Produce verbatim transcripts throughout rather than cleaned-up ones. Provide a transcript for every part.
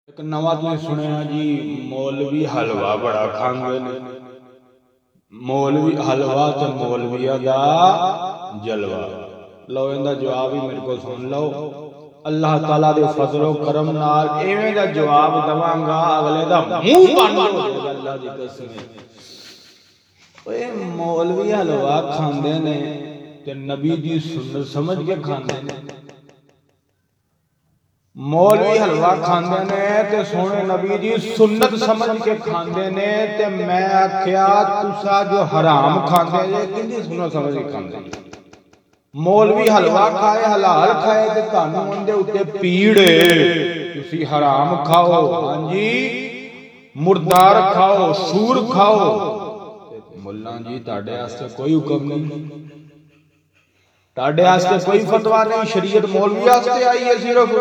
ایک نواں تھی سنیا جی مولوی حلوہ بڑا کھاندے نے مولوی حلوہ تے مولویہ دا جلوہ لو ایندا جواب ہی میرے کو سن لو اللہ تعالیٰ دے فضل و کرم نال ایویں دا جواب دواں گا اگلے دا منہ بند ہو جائے گا اللہ دی قسم اے مولوی حلوہ کھاندے نے تے نبی دی سنت سمجھ کے کھاندے نے مولوی حلوہ کھاندے نے تے سونے نبی دی سنت سمجھ کے کھاندے نے تے میں آکھیا تسا جو حرام کھاندے جے کندی سنت سمجھ کے کھاندے نے مولوی حلوہ کھائے حلال کھائے تے تانوں اندے اوتے پیڑے تسی حرام کھاؤ ہاں جی مردار کھاؤ سور کھاؤ مولا جی تہاڈے واسطے کوئی حکم نہیں تہاڈے واسطے کوئی فتویٰ نہیں شریعت مولوی واسطے آئی ہے صرف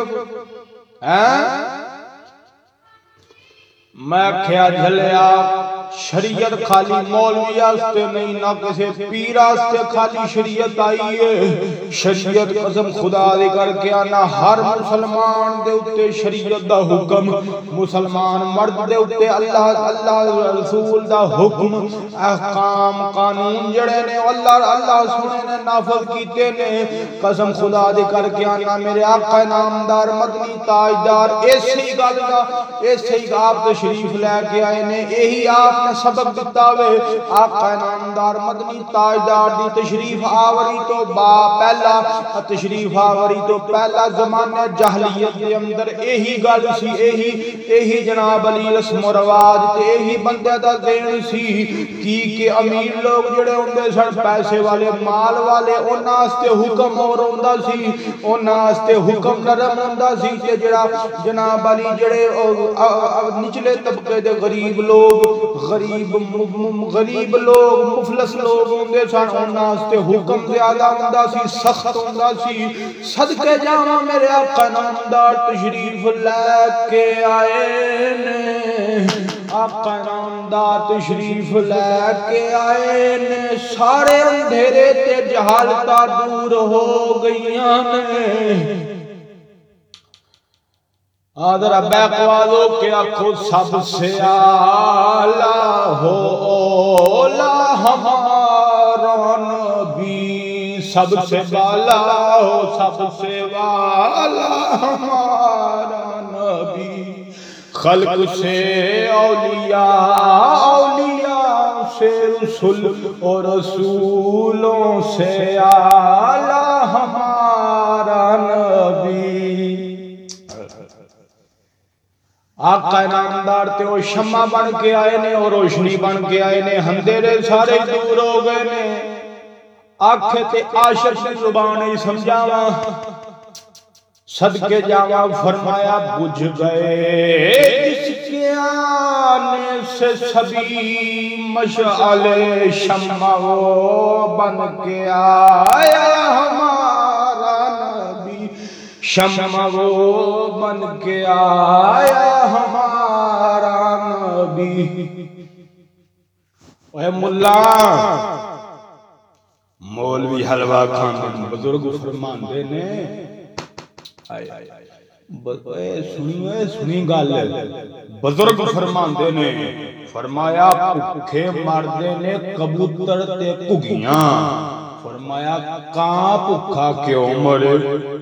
میں کھیا جھلیا شریعت خالی مولوی واسطے نہیں نہ کسی پیر واسطے خالی شریعت آئی ہے شریعت قسم خدا دی کر کے آنا ہر مسلمان دے اتے شریعت دا حکم مسلمان مرد دے اتے اللہ اللہ رسول دا حکم احکام قانون جڑے نے اللہ اللہ سنے نے نافذ کیتے نے قسم خدا دی کر کے آنا میرے آقا نامدار مدنی تاجدار ایسی گل دا ایسی آپ تشریف لے کے آئے نے یہی آپ نے سبق دیتا ہوئے آقا نامدار مدنی تاجدار دی تشریف آوری تو با پہلا تشریف آوری تو پہلا زمانہ جہلیت کے اندر یہی گل سی یہی یہی جناب علی رسم و رواج تے یہی بندے دا دین سی کی کہ امیر لوگ جڑے ہوندے سن پیسے والے مال والے انہاں واسطے حکم اور ہوندا سی انہاں واسطے حکم نرم ہوندا سی تے جڑا جناب علی جڑے نچلے طبقے دے غریب لوگ غریب غریب لوگ مفلس لوگ ہوندے سن انہاں واسطے حکم زیادہ ہوندا سی سخت ہوندا سی صدقے جاواں میرے آقا نامدار تشریف لے کے آئے نے آقا نامدار تشریف لے کے آئے نے سارے اندھیرے تے جہالتاں دور ہو گئیاں نے آدھر بیک والوں کے آنکھوں سب سے آلہ ہو اولا ہمارا نبی سب سے بالا ہو سب سے والا ہمارا نبی خلق سے اولیاء اولیاء سے رسول اور رسولوں سے آلہ ہمارا نبی آقا نامدار تے وہ شمع بن کے آئے نے اور روشنی بن کے آئے نے اندھیرے سارے دور ہو گئے نے آنکھیں تے عاشق دی زبان ہی سمجھاواں صدقے جاواں فرمایا بجھ گئے جس کے آنے سے سبھی مشعل شمع وہ بن کے آیا ہمارا نبی شمع وہ بن کے آیا ہمارا نبی اے ملا مولوی حلوہ کھاندے بزرگ فرماندے نے اے سنی سنی گل بزرگ فرماندے نے فرمایا بھوکے مردے نے کبوتر تے گھگیاں فرمایا کاں بھوکا کیوں مرے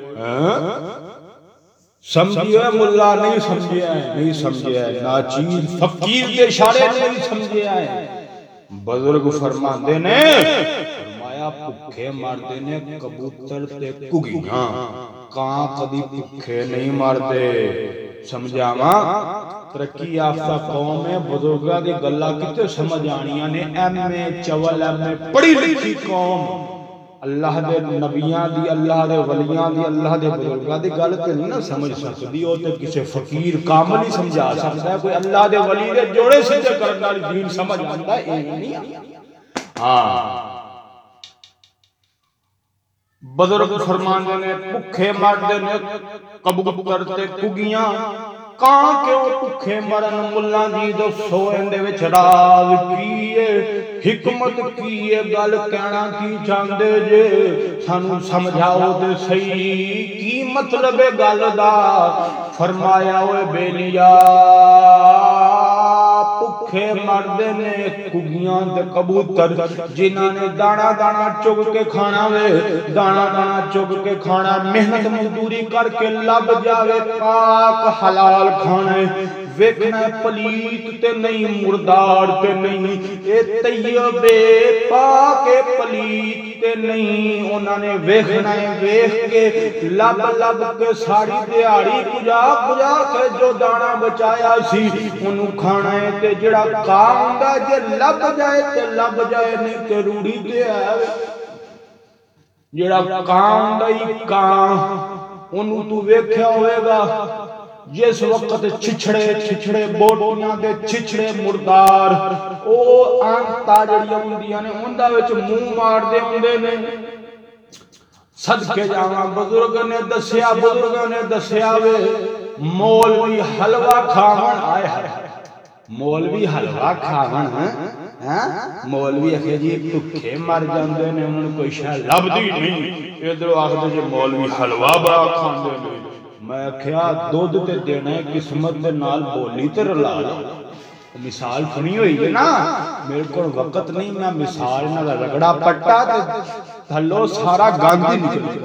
سمجھیا ملا نہیں سمجھیا ہے نہیں سمجھیا ہے ناچیز فقیر کے اشارے نہیں سمجھیا ہے بزرگ فرماندے نے فرمایا بھوکے مردے نے کبوتر تے گھگیاں کاں کبھی بھوکے نہیں مردے سمجھاواں ترقی یافتہ قوم ہے بزرگاں دی گلاں کتے سمجھ آنیاں نے ایم اے چول ایم اے پڑھی لکھی قوم اللہ دے نبیاں دی اللہ دے ولیاں دی اللہ دے بزرگاں دی گل تے نہیں نہ سمجھ سکدی او تے کسے فقیر کامل ہی سمجھا سکدا ہے کوئی اللہ دے ولی دے جوڑے سیدھے کرن والی دین سمجھ آندا ہے اے نہیں ہاں بزرگ فرماندے نے بھوکے مردے نے کبوتر تے گھگیاں کان کیوں بھکھے مرن ملا جی دسو اندے وچ راز کی ہے حکمت کی ہے گل کہنا کی چاہندے جے سانو سمجھاؤ تے صحیح کی مطلب ہے گل دا فرمایا اوے بیلیا بھکھے مردے نے کگیاں تے کبوتر جنہاں نے دانا دانا چگ کے کھانا وے دانا دانا چگ کے کھانا محنت مزدوری کر کے لب جاوے پاک حلال کھانے ویکھنا پلیت تے نہیں مردار تے نہیں اے طیبے پاک پلیت تے نہیں انہاں نے ویکھنا ہے ویکھ کے لب لب کے ساری دیہاڑی کجا کجا کے جو دانا بچایا سی انہوں کھانا ہے تے جڑا کام دا جے لب جائے تے لب جائے نہیں تے روڑی تے ہے جڑا کام دا ہی کام انہوں تو ویکھیا ہوئے گا جس وقت چھچڑے چھچڑے بوٹیاں دے چھچڑے مردار او آنتا جڑیاں ہوندیاں نے اندہ وچ منہ مار دے ہوندے نے صدقے جاواں بزرگ نے دسیا بزرگ نے دسیا وے مولوی حلوہ کھاون آئے ہے مولوی حلوہ کھاون مولوی اکھے جی بھکھے مر جاندے نے انہوں کوئی شے لبدی نہیں ادھر آخدے جی مولوی حلوہ بڑا کھاندے نے میں کیا دودھ تے دینا ہے قسمت دے نال بولی تے رلا لو مثال سنی ہوئی ہے نا میرے کو وقت نہیں میں مثال نہ رگڑا پٹا تے تھلو سارا گاندھی نکل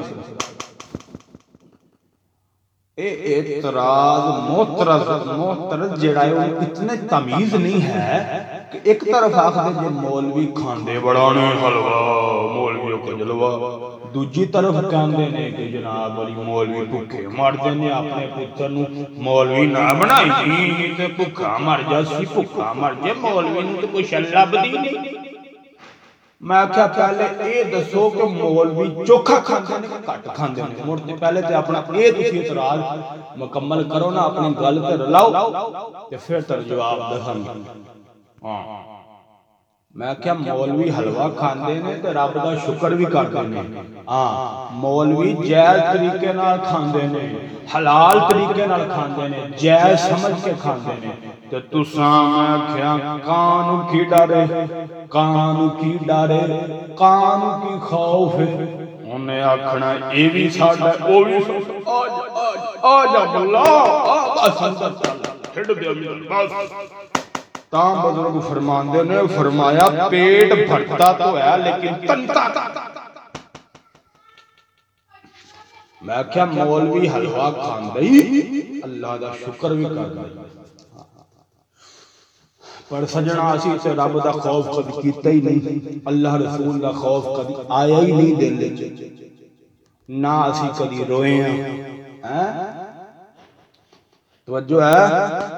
اے اعتراض محترز محترز جڑا ہے اتنے تمیز نہیں ہے کہ ایک طرف آخر جے مولوی کھاندے بڑانے حلوہ مولویوں کو جلوہ دوجی طرف کہندے نے کہ جناب علی مولوی بھکھے مر دینے اپنے پتر نو مولوی نہ بنائی تے بھکھا مر جاسی بھکھا مر جے مولوی نو تے کوئی شلب دی نہیں میں کیا پہلے اے دسو کہ مولوی چوکھا کھاندے نے کٹ کھاندے نے مرتے پہلے تے اپنا اے تسی اعتراض مکمل کرو نا اپنی گل تے رلاؤ تے پھر تر جواب دہاں ہاں میں کیا مولوی حلوہ کھاندے نے تے رب دا شکر بھی کردے نے ہاں مولوی جائز طریقے نال کھاندے نے حلال طریقے نال کھاندے نے جائز سمجھ کے کھاندے نے تے تساں میں کیا کانو کی ڈرے کانو کی ڈرے کانو کی خوف انہیں آکھنا اے بھی ساڈا او بھی آج آج اللہ آ بس اندر چل ہٹ دے بس تاں بزرگ فرماندے نے فرمایا پیٹ بھرتا تو ہے لیکن تنتا میں کیا مولوی حلوہ کھاندئی اللہ دا شکر بھی کر دئی پر سجنا اسی سے رب دا خوف کبھی کیتا ہی نہیں اللہ رسول دا خوف کبھی آیا ہی نہیں دل وچ نہ اسی کبھی روئے ہیں توجہ ہے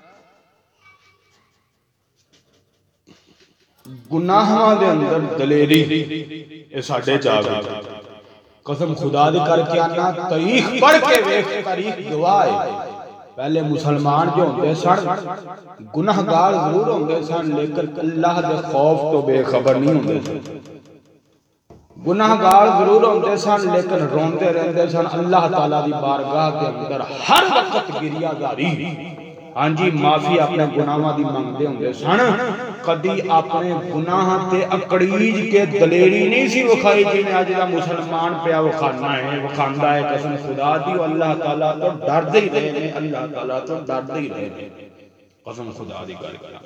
گناہاں دے اندر دلیری اے ساڈے چاہ گئے قسم خدا دی کر کے آنا تاریخ پڑھ کے ویکھ تاریخ گواہ ہے پہلے مسلمان جو ہوندے سن گناہگار ضرور ہوندے سن لیکن اللہ دے خوف تو بے خبر نہیں ہوندے سن گناہگار ضرور ہوندے سن لیکن روندے رہندے سن اللہ تعالیٰ دی بارگاہ کے اندر ہر وقت گریہ داری ہاں جی معافی اپنے گناہاں دی منگدے ہوندے سن کدی اپنے گناہاں تے اکڑیج کے دلیری نہیں سی وکھائی جی نے اج دا مسلمان پیا وکھانا ہے وکھاندا ہے قسم خدا دی اللہ تعالیٰ تو ڈردے ہی رہے نے اللہ تعالیٰ تو ڈردے ہی رہے نے قسم خدا دی کر کے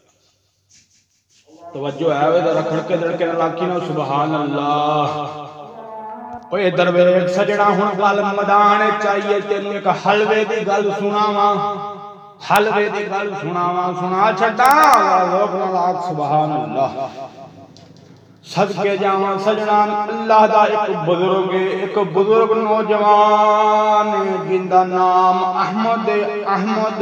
توجہ ہے وے ذرا کھڑکے دڑکے لاکی نو سبحان اللہ اوے درویش سجنا ہن گل میدان چاہیے تینوں ایک حلوے دی گل سناواں حلوے دی گل سناواں سنا چھڈا لوگ لاکھ سبحان اللہ صدقے جاواں سجنا اللہ دا ایک بزرگ ایک بزرگ نوجوان جن دا نام احمد احمد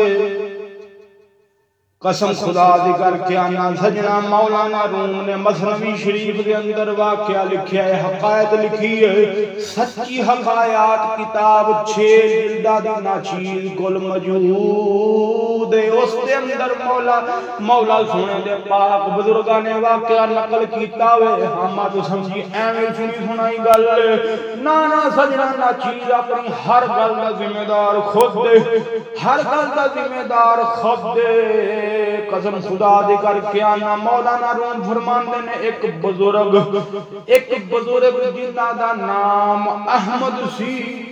قسم خدا دی کر کے آنا سجنا مولانا روم نے مثنوی شریف کے اندر واقعہ لکھیا ہے حقائق لکھی ہے سچی حقائق کتاب چھ جلدہ دی ناچیز کل موجود ہے اس دے اندر مولا مولا سونے دے پاک بزرگاں نے واقعہ نقل کیتا وے ہم تو سمجھی ایویں سنی سنائی گل نا نا سجنا نا چیز اپنی ہر گل دا ذمہ دار خود دے ہر گل دا ذمہ دار خود دے قسم خدا دی کر کے آنا مولانا روم فرماندے نے ایک بزرگ ایک بزرگ جنہ دا نام احمد سی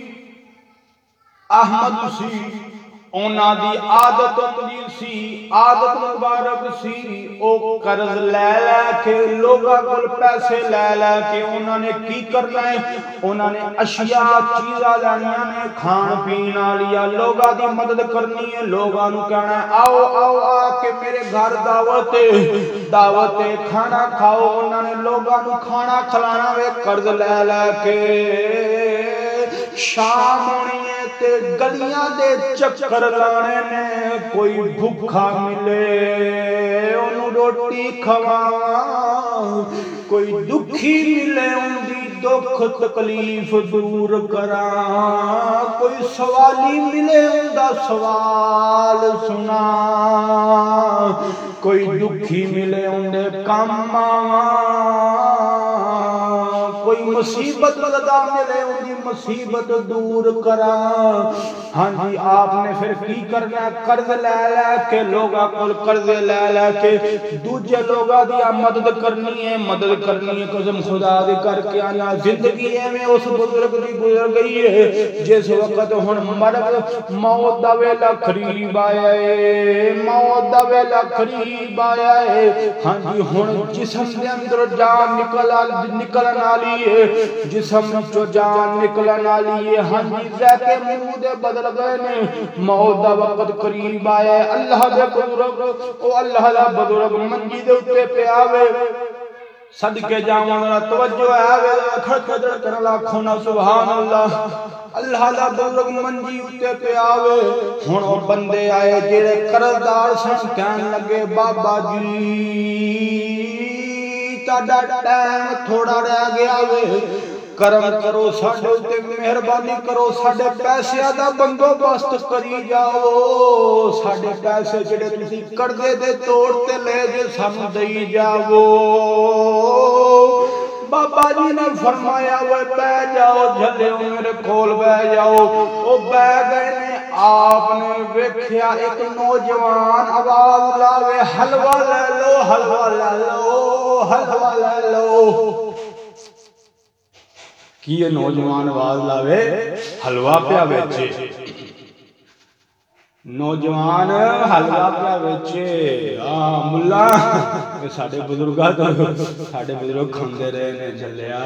احمد سی اونا دی عادت ہوندی سی عادت مبارک سی او قرض لے لے کے لوگاں کول پیسے لے لے کے انہاں نے کی کرنا ہے انہاں نے اشیاء چیزاں لینیاں نے کھان پین والیاں لوگاں دی مدد کرنی ہے لوگاں نوں کہنا ہے آؤ آؤ آ کے میرے گھر دعوت دعوت کھانا کھاؤ انہاں نے لوگاں نوں کھانا کھلانا وے قرض لے لے کے شام ہونی ہے تے گلیاں دے چکر لانے نے کوئی بھوکا ملے انہوں روٹی کھواواں کوئی دکھی ملے ان دی دکھ تکلیف دور کراں کوئی سوالی ملے ان دا سوال سنا کوئی دکھی ملے ان دے کام آواں کوئی مصیبت لگا ملے ان دی مصیبت دور کرا ہاں جی آپ نے پھر کی کرنا ہے قرض لے لے کے لوگاں کول قرض لے لے کے دوجے لوگاں دی مدد کرنی ہے مدد کرنی ہے قسم خدا دی کر کے آنا زندگی میں اس بزرگ دی گزر گئی ہے جس وقت ہن مرگ موت دا ویلا قریب آیا ہے موت دا ویلا قریب آیا ہے ہاں جی ہن جسم دے اندر جان نکل نکلن والی جسم چو جان نکلن والی ہے ہاں جی ذات منہ دے بدل گئے نے موت دا وقت قریب آیا ہے اللہ دے بزرگ او اللہ دا بزرگ منجی دے اوتے پہ آوے صدقے جاواں ذرا توجہ آوے کھڑ کھڑ کر لاکھوں نا سبحان اللہ اللہ دا بزرگ منجی اوتے پہ آوے ہن او بندے آئے جڑے قرضدار سن کہن لگے بابا جی تاڈا ٹائم تھوڑا رہ گیا وے کرم کرو ساڈے تے مہربانی کرو ساڈے پیسے دا بندوبست کری جاؤ ساڈے پیسے جڑے تسی قرضے دے توڑ تے لے جے سانوں دئی جاؤ بابا جی نے فرمایا وہ بہ جاؤ جھلے میرے کول بہ جاؤ او بہ گئے نے آپ نے ویکھیا ایک نوجوان آواز لاوے حلوہ لے لو حلوہ لے لو حلوہ لے لو کی یہ نوجوان آواز لاوے حلوہ پیا بیچے نوجوان حلوہ پیا بیچے آہ ملا ساڑھے بزرگاں تو ساڑھے بزرگ کھندے رہے نے جلیا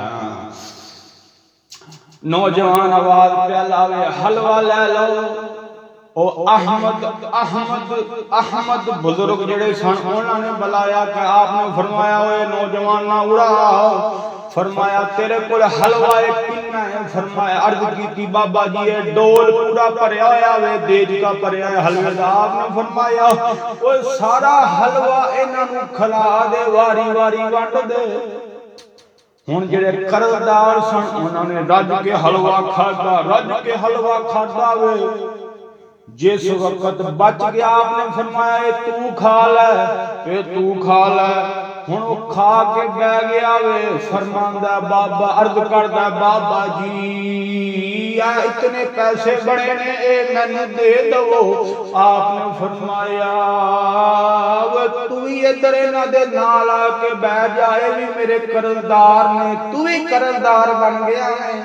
نوجوان آواز پیا لاوے حلوہ لے لو او احمد احمد احمد بزرگ جڑے سن انہوں نے بلایا کہ آپ نے فرمایا ہوئے نوجوان نہ اڑا فرمایا تیرے کول حلوہ کنا ہے فرمایا عرض کی تھی بابا جی یہ ڈول پورا پریا ہویا وے دیج کا پریا ہے حلوہ دا آپ نے فرمایا وہ سارا حلوہ انہاں نوں کھلا دے واری واری وانڈ دے ہن جڑے قرضدار سن انہوں نے رج کے حلوہ کھادا رج کے حلوہ کھادا وے جس وقت بچ گیا آپ نے فرمایا اے تو کھا لے اے تو کھا لے ہن او کھا کے بہ گیا وے فرماندا بابا عرض کردا بابا جی اے اتنے پیسے بڑے نے اے مینوں دے دو آپ نے فرمایا وہ تو ہی ادھر انہاں دے نال آ کے بیٹھ جائے بھی میرے قرضدار نے تو ہی قرضدار بن گیا ہے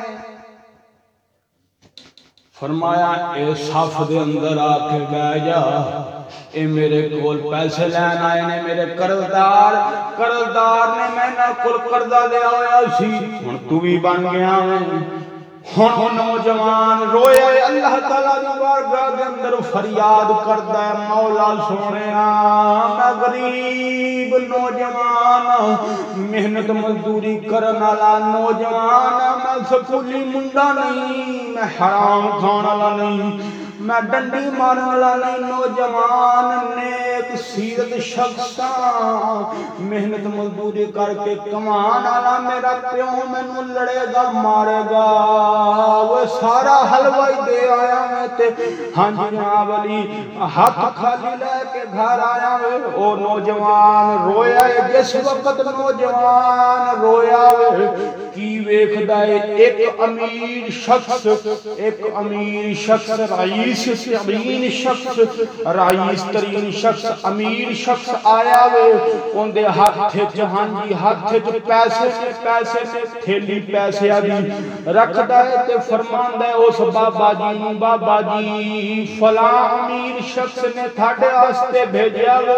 فرمایا اے صف دے اندر آ کے بیٹھ جا اے میرے کول پیسے لین آئے نے میرے قرضدار قرضدار نے میں نہ کول قرضہ لیا ہویا سی ہن تو بھی بن گیا ہن نوجوان رویا اللہ تعالیٰ دی بارگاہ دے اندر فریاد کردا ہے مولا سونیا میں غریب نوجوان محنت مزدوری کرن والا نوجوان میں سکولی منڈا نہیں میں حرام کھان والا نہیں میں ڈنڈی مارن والا نہیں نوجوان نیک سیرت شخصاں محنت مزدوری کر کے کمان والا میرا پیو مینوں لڑے گا مارے گا وہ سارا حلوائی دے آیا میں تے ہاں جی جناب علی ہاتھ خالی لے کے گھر آیا وے او نوجوان رویا ہے جس وقت نوجوان رویا وے کی ویکھدا ہے ایک امیر شخص ایک امیر شخص رئیس ترین شخص رئیس ترین شخص امیر شخص آیا وے اون دے ہاتھ وچ ہاں جی ہاتھ وچ پیسے پیسے تھیلی پیسے دی رکھدا ہے تے فرماندا ہے اس بابا جی نوں بابا جی فلاں امیر شخص نے تھاڈے واسطے بھیجیا وے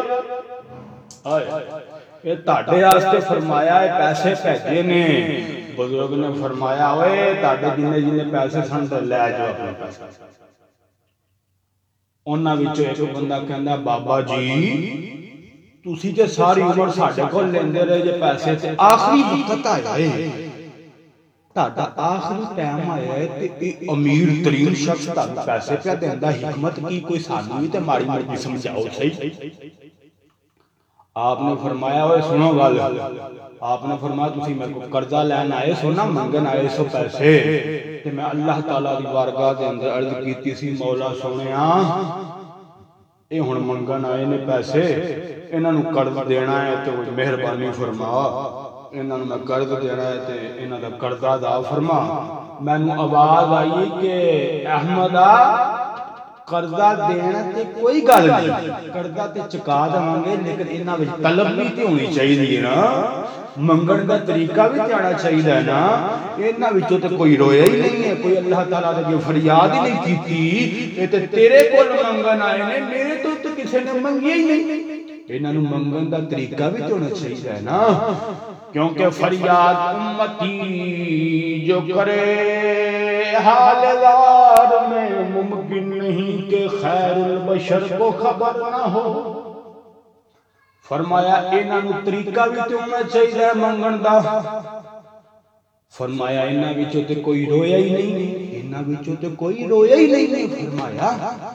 یہ تاڑے آستے فرمایا ہے پیسے بھیجے نے بزرگ نے فرمایا ہوئے تاڑے جنہیں جنہیں پیسے سن تو لے جو اپنے پیسے انہاں وچوں ایک بندہ کہندا بابا جی تسی تے ساری عمر ساڈے کول لیندے رہے جے پیسے تے آخری وقت آیا ہے تاڑا آخری ٹائم آیا ہے تے امیر ترین شخص تاڑا پیسے پہ دیندا حکمت کی کوئی سانوی تے ماری مرضی سمجھاؤ صحیح آپ نے فرمایا ہوئے سنو گل آپ نے فرمایا تسی میرے کو قرضہ لین آئے سو نا منگن آئے سو پیسے کہ میں اللہ تعالیٰ دی بارگاہ دے اندر عرض کیتی سی مولا سنیا اے ہن منگن آئے نے پیسے انہاں نوں قرض دینا ہے تو مہربانی فرما انہاں نوں میں قرض دینا ہے تے انہاں دا قرضہ ادا فرما میں نوں آواز آئی کہ احمدہ قرضہ دینا تے کوئی گل نہیں قرضہ تے چکا دیں گے لیکن انہاں وچ طلب بھی تے ہونی چاہیے نا منگن دا طریقہ بھی تے آنا چاہیے نا انہاں وچوں تے کوئی رویا ہی نہیں ہے کوئی اللہ تعالیٰ دے فریاد ہی نہیں کیتی اے تے تیرے کول منگن آئے نے میرے تو تے کسے نے منگیا ہی نہیں انہاں نوں منگن دا طریقہ بھی تے ہونا چاہیے نا کیونکہ فریاد امتی جو کرے حال زار میں ممکن نہیں کہ خیر البشر کو خبر نہ ہو فرمایا انہاں نوں طریقہ بھی تے ہونا چاہیے منگن دا فرمایا انہاں وچوں تے کوئی رویا ہی نہیں انہاں وچوں تے کوئی رویا ہی نہیں فرمایا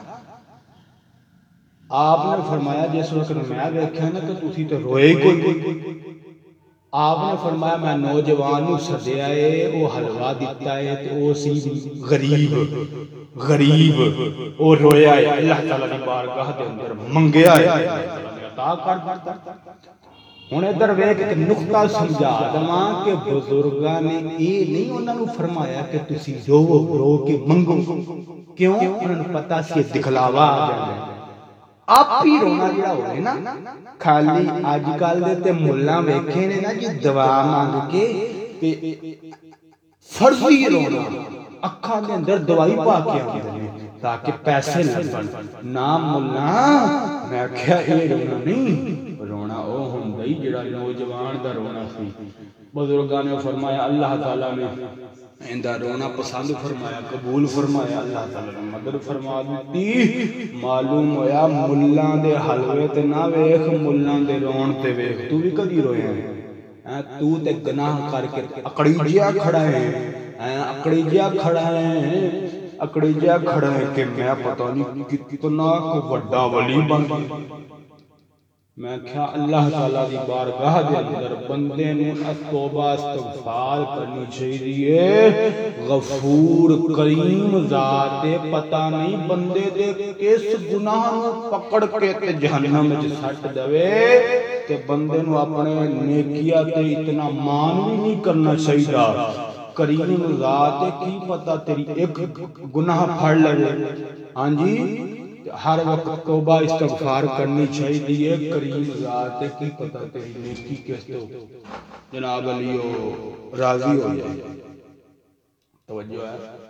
آپ نے فرمایا جس وقت میں دیکھا نا کہ تسی تے روئے ہی کوئی آپ نے فرمایا میں نوجوان نوں سدیا ہے وہ حلوہ دیتا ہے تے او سی غریب غریب او رویا ہے اللہ تعالیٰ دی بارگاہ دے اندر منگیا ہے عطا کر دیتا ہن ادھر ویکھ تے نقطہ سمجھا دواں کہ بزرگاں نے اے نہیں انہاں نوں فرمایا کہ تسی رو رو کے منگو کیوں انہاں نوں پتہ سی دکھلاوا آ جاندا آپ ہی رونا جڑا ہوئے نا کھالی آج کل دے تے ملہ ویکھے نے نا جی دعا مانگ کے فرضی رونا اکھاں دے اندر دوائی پا کے آندے نے تاکہ پیسے لبن نام ملہ میں کہا اے رونا نہیں رونا او ہندائی جڑا نوجوان دا رونا سی بزرگاں نے فرمایا اللہ تعالیٰ نے اندہ رونا پسند فرمایا قبول فرمایا اللہ تعالیٰ نے مدد فرما دیتی معلوم ہویا ملان دے حلوے تے نہ ویخ ملان دے رون تے ویخ تو بھی کدی روئے ہیں تو تے گناہ کر کے اکڑی جیا کھڑا ہے اکڑی جیا کھڑا ہے اکڑی جیا کھڑا ہے کہ میں پتہ نہیں کتنا کو وڈا ولی بن میں کہا اللہ تعالیٰ دی بارگاہ دے اندر بندے نے توبہ استغفار کرنی چاہیے غفور کریم ذات پتہ نہیں بندے دے کس گناہ پکڑ کے تے جہنم میں سٹ دوے تے بندے نو اپنے نیکیہ تے اتنا مان بھی نہیں کرنا چاہیے کریم ذات کی پتہ تیری ایک گناہ پھڑ لگے ہاں جی ہر وقت توبہ استغفار کرنی چاہیے کریم ذات کی پتہ تیری نیکی کس تو جناب علیو راضی ہو جائے توجہ ہے